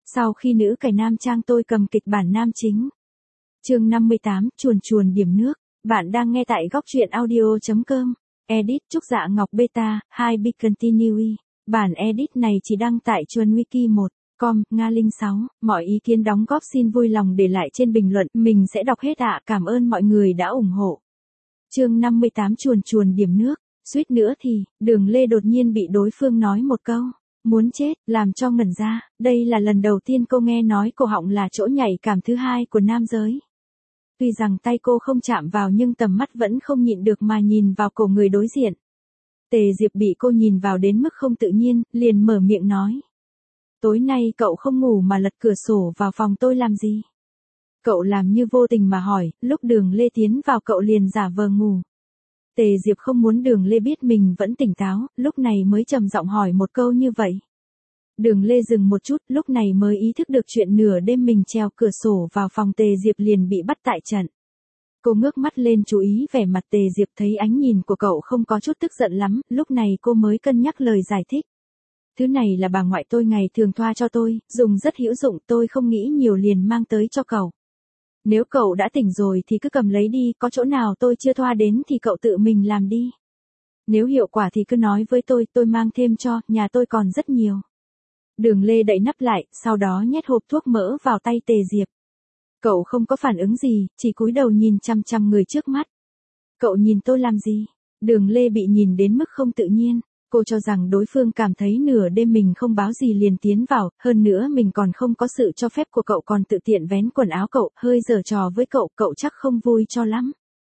Sau khi nữ cải nam trang tôi cầm kịch bản nam chính. Chương 58, chuồn chuồn điểm nước. Bạn đang nghe tại góc truyện audio.com. Edit Trúc Dạ Ngọc Beta, 2 Be Continue. Bản edit này chỉ đăng tại chuồn wiki 1.com, Nga Linh 6. Mọi ý kiến đóng góp xin vui lòng để lại trên bình luận, mình sẽ đọc hết ạ. Cảm ơn mọi người đã ủng hộ. Chương 58 chuồn chuồn điểm nước. Suýt nữa thì, Đường Lê đột nhiên bị đối phương nói một câu muốn chết, làm cho ngẩn ra. Đây là lần đầu tiên cô nghe nói cổ họng là chỗ nhạy cảm thứ hai của nam giới. Tuy rằng tay cô không chạm vào nhưng tầm mắt vẫn không nhịn được mà nhìn vào cổ người đối diện. Tề Diệp bị cô nhìn vào đến mức không tự nhiên, liền mở miệng nói. Tối nay cậu không ngủ mà lật cửa sổ vào phòng tôi làm gì? Cậu làm như vô tình mà hỏi, lúc Đường Lê tiến vào cậu liền giả vờ ngủ. Tề Diệp không muốn Đường Lê biết mình vẫn tỉnh táo, lúc này mới trầm giọng hỏi một câu như vậy. Đường Lê dừng một chút, lúc này mới ý thức được chuyện nửa đêm mình trèo cửa sổ vào phòng Tề Diệp liền bị bắt tại trận. Cô ngước mắt lên chú ý vẻ mặt Tề Diệp, thấy ánh nhìn của cậu không có chút tức giận lắm, lúc này cô mới cân nhắc lời giải thích. Thứ này là bà ngoại tôi ngày thường thoa cho tôi, dùng rất hữu dụng, tôi không nghĩ nhiều liền mang tới cho cậu. Nếu cậu đã tỉnh rồi thì cứ cầm lấy đi, có chỗ nào tôi chưa thoa đến thì cậu tự mình làm đi. Nếu hiệu quả thì cứ nói với tôi mang thêm cho, nhà tôi còn rất nhiều. Đường Lê đậy nắp lại, sau đó nhét hộp thuốc mỡ vào tay Tề Diệp. Cậu không có phản ứng gì, chỉ cúi đầu nhìn chằm chằm người trước mắt. Cậu nhìn tôi làm gì? Đường Lê bị nhìn đến mức không tự nhiên. Cô cho rằng đối phương cảm thấy nửa đêm mình không báo gì liền tiến vào, hơn nữa mình còn không có sự cho phép của cậu còn tự tiện vén quần áo cậu, hơi giở trò với cậu chắc không vui cho lắm.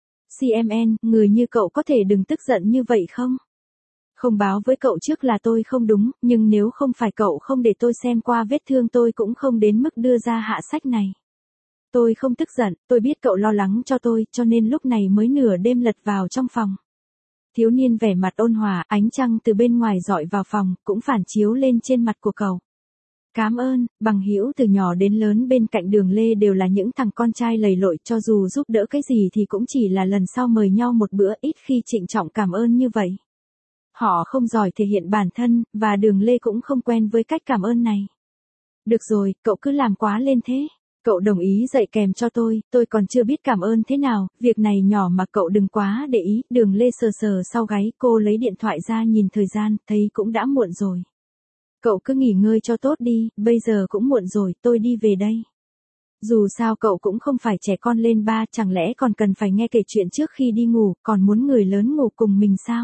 CMN, người như cậu có thể đừng tức giận như vậy không? Không báo với cậu trước là tôi không đúng, nhưng nếu không phải cậu không để tôi xem qua vết thương tôi cũng không đến mức đưa ra hạ sách này. Tôi không tức giận, tôi biết cậu lo lắng cho tôi, cho nên lúc này mới nửa đêm lật vào trong phòng. Thiếu niên vẻ mặt ôn hòa, ánh trăng từ bên ngoài dọi vào phòng, cũng phản chiếu lên trên mặt của cậu. Cảm ơn, bằng hữu từ nhỏ đến lớn bên cạnh Đường Lê đều là những thằng con trai lầy lội, cho dù giúp đỡ cái gì thì cũng chỉ là lần sau mời nhau một bữa, ít khi trịnh trọng cảm ơn như vậy. Họ không giỏi thể hiện bản thân, và Đường Lê cũng không quen với cách cảm ơn này. Được rồi, cậu cứ làm quá lên thế. Cậu đồng ý dạy kèm cho tôi còn chưa biết cảm ơn thế nào, việc này nhỏ mà cậu đừng quá để ý. Đường Lê sờ sờ sau gáy, cô lấy điện thoại ra nhìn thời gian, thấy cũng đã muộn rồi. Cậu cứ nghỉ ngơi cho tốt đi, bây giờ cũng muộn rồi, tôi đi về đây. Dù sao cậu cũng không phải trẻ con lên ba, chẳng lẽ còn cần phải nghe kể chuyện trước khi đi ngủ, còn muốn người lớn ngủ cùng mình sao?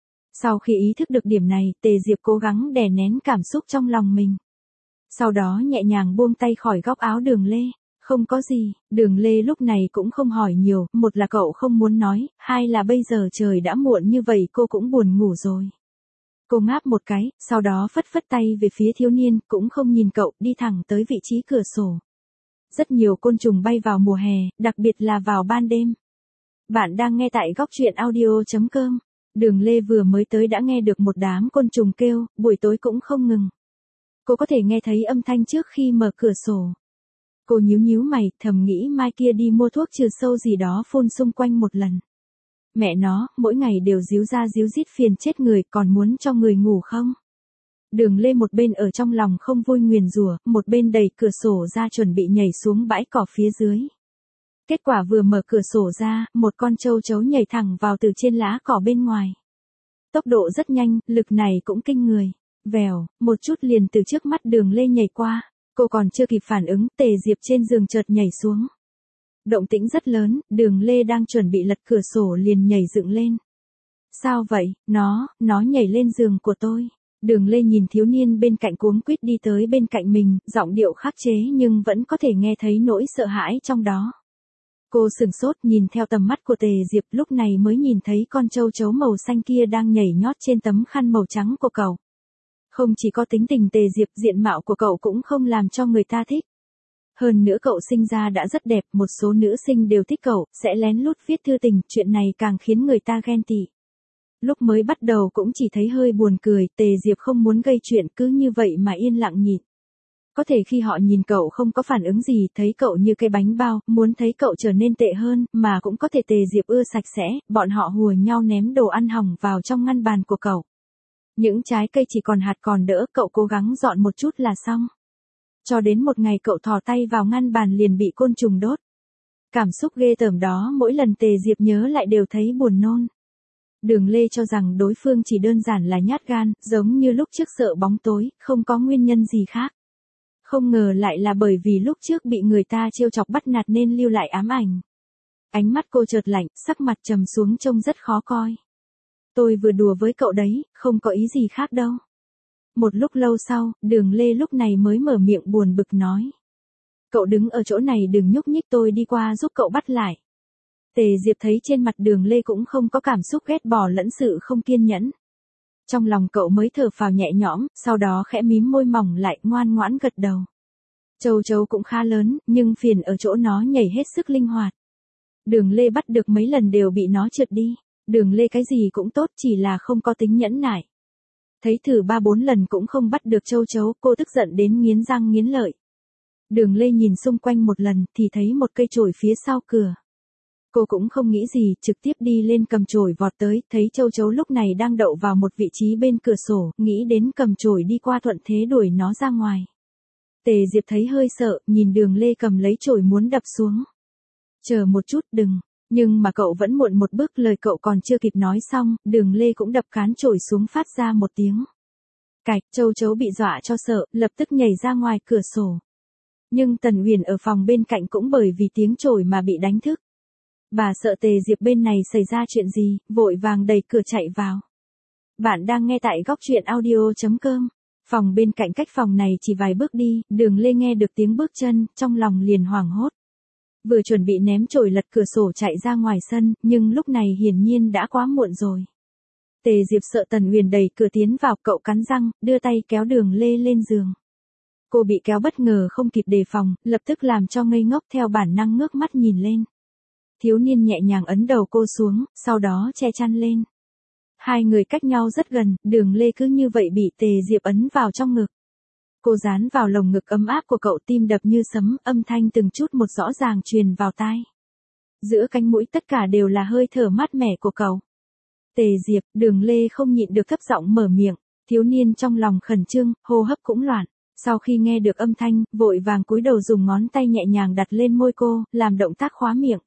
Sau khi ý thức được điểm này, Tề Diệp cố gắng đè nén cảm xúc trong lòng mình. Sau đó nhẹ nhàng buông tay khỏi góc áo Đường Lê. Không có gì, Đường Lê lúc này cũng không hỏi nhiều, một là cậu không muốn nói, hai là bây giờ trời đã muộn như vậy cô cũng buồn ngủ rồi. Cô ngáp một cái, sau đó phất phất tay về phía thiếu niên, cũng không nhìn cậu, đi thẳng tới vị trí cửa sổ. Rất nhiều côn trùng bay vào mùa hè, đặc biệt là vào ban đêm. Bạn đang nghe tại góc truyện audio.com. Đường Lê vừa mới tới đã nghe được một đám côn trùng kêu, buổi tối cũng không ngừng. Cô có thể nghe thấy âm thanh trước khi mở cửa sổ. Cô nhíu mày, thầm nghĩ mai kia đi mua thuốc trừ sâu gì đó phun xung quanh một lần. Mẹ nó, mỗi ngày đều díu ra díu dít phiền chết người, còn muốn cho người ngủ không? Đường Lê một bên ở trong lòng không vui nguyền rủa, một bên đẩy cửa sổ ra chuẩn bị nhảy xuống bãi cỏ phía dưới. Kết quả vừa mở cửa sổ ra, một con châu chấu nhảy thẳng vào từ trên lá cỏ bên ngoài. Tốc độ rất nhanh, lực này cũng kinh người. Vèo, một chút liền từ trước mắt Đường Lê nhảy qua. Cô còn chưa kịp phản ứng, Tề Diệp trên giường chợt nhảy xuống. Động tĩnh rất lớn, Đường Lê đang chuẩn bị lật cửa sổ liền nhảy dựng lên. Sao vậy, nó nhảy lên giường của tôi. Đường Lê nhìn thiếu niên bên cạnh cuống quýt đi tới bên cạnh mình, giọng điệu khắc chế nhưng vẫn có thể nghe thấy nỗi sợ hãi trong đó. Cô sửng sốt nhìn theo tầm mắt của Tề Diệp, lúc này mới nhìn thấy con châu chấu màu xanh kia đang nhảy nhót trên tấm khăn màu trắng của cậu. Không chỉ có tính tình Tề Diệp, diện mạo của cậu cũng không làm cho người ta thích. Hơn nữa cậu sinh ra đã rất đẹp, một số nữ sinh đều thích cậu, sẽ lén lút viết thư tình, chuyện này càng khiến người ta ghen tị. Lúc mới bắt đầu cũng chỉ thấy hơi buồn cười, Tề Diệp không muốn gây chuyện cứ như vậy mà yên lặng nhịn. Có thể khi họ nhìn cậu không có phản ứng gì, thấy cậu như cái bánh bao, muốn thấy cậu trở nên tệ hơn, mà cũng có thể Tề Diệp ưa sạch sẽ, bọn họ hùa nhau ném đồ ăn hỏng vào trong ngăn bàn của cậu. Những trái cây chỉ còn hạt còn đỡ, cậu cố gắng dọn một chút là xong. Cho đến một ngày cậu thò tay vào ngăn bàn liền bị côn trùng đốt. Cảm xúc ghê tởm đó mỗi lần Tề Diệp nhớ lại đều thấy buồn nôn. Đường Lê cho rằng đối phương chỉ đơn giản là nhát gan, giống như lúc trước sợ bóng tối, không có nguyên nhân gì khác. Không ngờ lại là bởi vì lúc trước bị người ta trêu chọc bắt nạt nên lưu lại ám ảnh. Ánh mắt cô chợt lạnh, sắc mặt trầm xuống trông rất khó coi. Tôi vừa đùa với cậu đấy, không có ý gì khác đâu. Một lúc lâu sau, Đường Lê lúc này mới mở miệng buồn bực nói. Cậu đứng ở chỗ này đừng nhúc nhích, tôi đi qua giúp cậu bắt lại. Tề Diệp thấy trên mặt Đường Lê cũng không có cảm xúc ghét bỏ lẫn sự không kiên nhẫn. Trong lòng cậu mới thở phào nhẹ nhõm, sau đó khẽ mím môi mỏng lại ngoan ngoãn gật đầu. Châu chấu cũng khá lớn, nhưng phiền ở chỗ nó nhảy hết sức linh hoạt. Đường Lê bắt được mấy lần đều bị nó trượt đi. Đường Lê cái gì cũng tốt, chỉ là không có tính nhẫn nại. Thấy thử 3-4 lần cũng không bắt được châu chấu, cô tức giận đến nghiến răng nghiến lợi. Đường Lê nhìn xung quanh một lần thì thấy một cây chổi phía sau cửa. Cô cũng không nghĩ gì, trực tiếp đi lên cầm chổi vọt tới, thấy châu chấu lúc này đang đậu vào một vị trí bên cửa sổ, nghĩ đến cầm chổi đi qua thuận thế đuổi nó ra ngoài. Tề Diệp thấy hơi sợ, nhìn Đường Lê cầm lấy chổi muốn đập xuống. Chờ một chút, đừng. Nhưng mà cậu vẫn muộn một bước, lời cậu còn chưa kịp nói xong, Đường Lê cũng đập cán chổi xuống phát ra một tiếng. Cạch, châu chấu bị dọa cho sợ, lập tức nhảy ra ngoài cửa sổ. Nhưng Tần Uyển ở phòng bên cạnh cũng bởi vì tiếng chổi mà bị đánh thức. Bà sợ Tề Diệp bên này xảy ra chuyện gì, vội vàng đẩy cửa chạy vào. Bạn đang nghe tại góc truyện audio.com. Phòng bên cạnh cách phòng này chỉ vài bước đi, Đường Lê nghe được tiếng bước chân, trong lòng liền hoảng hốt. Vừa chuẩn bị ném chổi lật cửa sổ chạy ra ngoài sân, nhưng lúc này hiển nhiên đã quá muộn rồi. Tề Diệp sợ Tần Uyển đẩy cửa tiến vào, cậu cắn răng, đưa tay kéo Đường Lê lên giường. Cô bị kéo bất ngờ không kịp đề phòng, lập tức làm cho ngây ngốc, theo bản năng ngước mắt nhìn lên. Thiếu niên nhẹ nhàng ấn đầu cô xuống, sau đó che chăn lên. Hai người cách nhau rất gần, Đường Lê cứ như vậy bị Tề Diệp ấn vào trong ngực. Cô dán vào lồng ngực ấm áp của cậu, tim đập như sấm, âm thanh từng chút một rõ ràng truyền vào tai. Giữa cánh mũi tất cả đều là hơi thở mát mẻ của cậu. Tề Diệp, Đường Lê không nhịn được thấp giọng mở miệng, thiếu niên trong lòng khẩn trương, hô hấp cũng loạn. Sau khi nghe được âm thanh, vội vàng cúi đầu dùng ngón tay nhẹ nhàng đặt lên môi cô, làm động tác khóa miệng.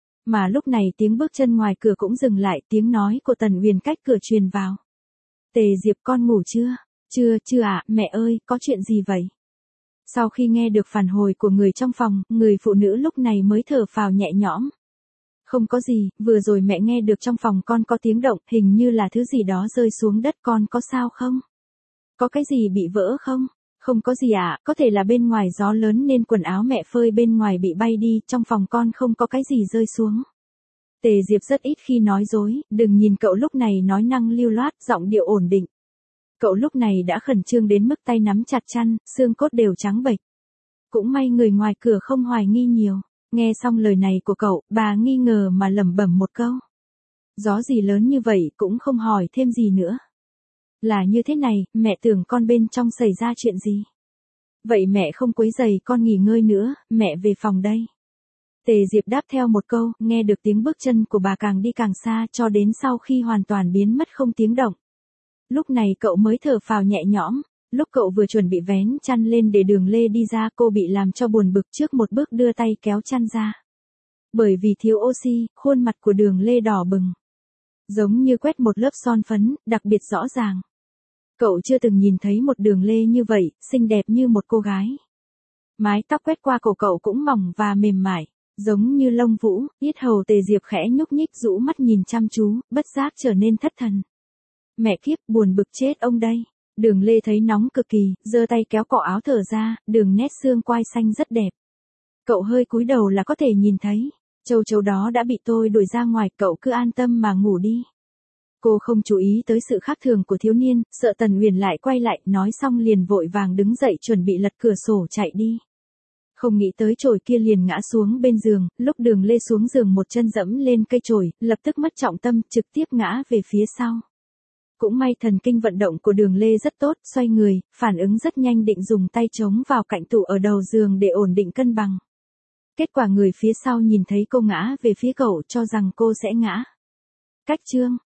Mà lúc này tiếng bước chân ngoài cửa cũng dừng lại, tiếng nói của Tần Uyển cách cửa truyền vào. Tề Diệp, con ngủ chưa? Chưa ạ, mẹ ơi, có chuyện gì vậy? Sau khi nghe được phản hồi của người trong phòng, người phụ nữ lúc này mới thở phào nhẹ nhõm. Không có gì, vừa rồi mẹ nghe được trong phòng con có tiếng động, hình như là thứ gì đó rơi xuống đất, con có sao không? Có cái gì bị vỡ không? Không có gì ạ, có thể là bên ngoài gió lớn nên quần áo mẹ phơi bên ngoài bị bay đi, trong phòng con không có cái gì rơi xuống. Tề Diệp rất ít khi nói dối, đừng nhìn cậu lúc này nói năng lưu loát, giọng điệu ổn định. Cậu lúc này đã khẩn trương đến mức tay nắm chặt chăn, xương cốt đều trắng bệch. Cũng may người ngoài cửa không hoài nghi nhiều. Nghe xong lời này của cậu, bà nghi ngờ mà lẩm bẩm một câu. Gió gì lớn như vậy cũng không hỏi thêm gì nữa. Là như thế này, mẹ tưởng con bên trong xảy ra chuyện gì. Vậy mẹ không quấy rầy con nghỉ ngơi nữa, mẹ về phòng đây. Tề Diệp đáp theo một câu, nghe được tiếng bước chân của bà càng đi càng xa cho đến sau khi hoàn toàn biến mất không tiếng động. Lúc này cậu mới thở phào nhẹ nhõm, lúc cậu vừa chuẩn bị vén chăn lên để Đường Lê đi ra, cô bị làm cho buồn bực trước một bước đưa tay kéo chăn ra. Bởi vì thiếu oxy, khuôn mặt của Đường Lê đỏ bừng. Giống như quét một lớp son phấn, đặc biệt rõ ràng. Cậu chưa từng nhìn thấy một Đường Lê như vậy, xinh đẹp như một cô gái. Mái tóc quét qua cổ cậu cũng mỏng và mềm mại, giống như lông vũ, yết hầu Tề Diệp khẽ nhúc nhích rũ mắt nhìn chăm chú, bất giác trở nên thất thần. Mẹ kiếp, buồn bực chết ông đây. Đường Lê thấy nóng cực kỳ, giơ tay kéo cổ áo thở ra, đường nét xương quai xanh rất đẹp. Cậu hơi cúi đầu là có thể nhìn thấy. Châu chấu đó đã bị tôi đuổi ra ngoài, cậu cứ an tâm mà ngủ đi. Cô không chú ý tới sự khác thường của thiếu niên, sợ Tần Uyển lại quay lại, nói xong liền vội vàng đứng dậy chuẩn bị lật cửa sổ chạy đi. Không nghĩ tới chổi kia liền ngã xuống bên giường, lúc Đường Lê xuống giường một chân dẫm lên cây chổi, lập tức mất trọng tâm, trực tiếp ngã về phía sau. Cũng may thần kinh vận động của Đường Lê rất tốt, xoay người, phản ứng rất nhanh, định dùng tay chống vào cạnh tủ ở đầu giường để ổn định cân bằng. Kết quả người phía sau nhìn thấy cô ngã về phía cậu, cho rằng cô sẽ ngã. Cách chương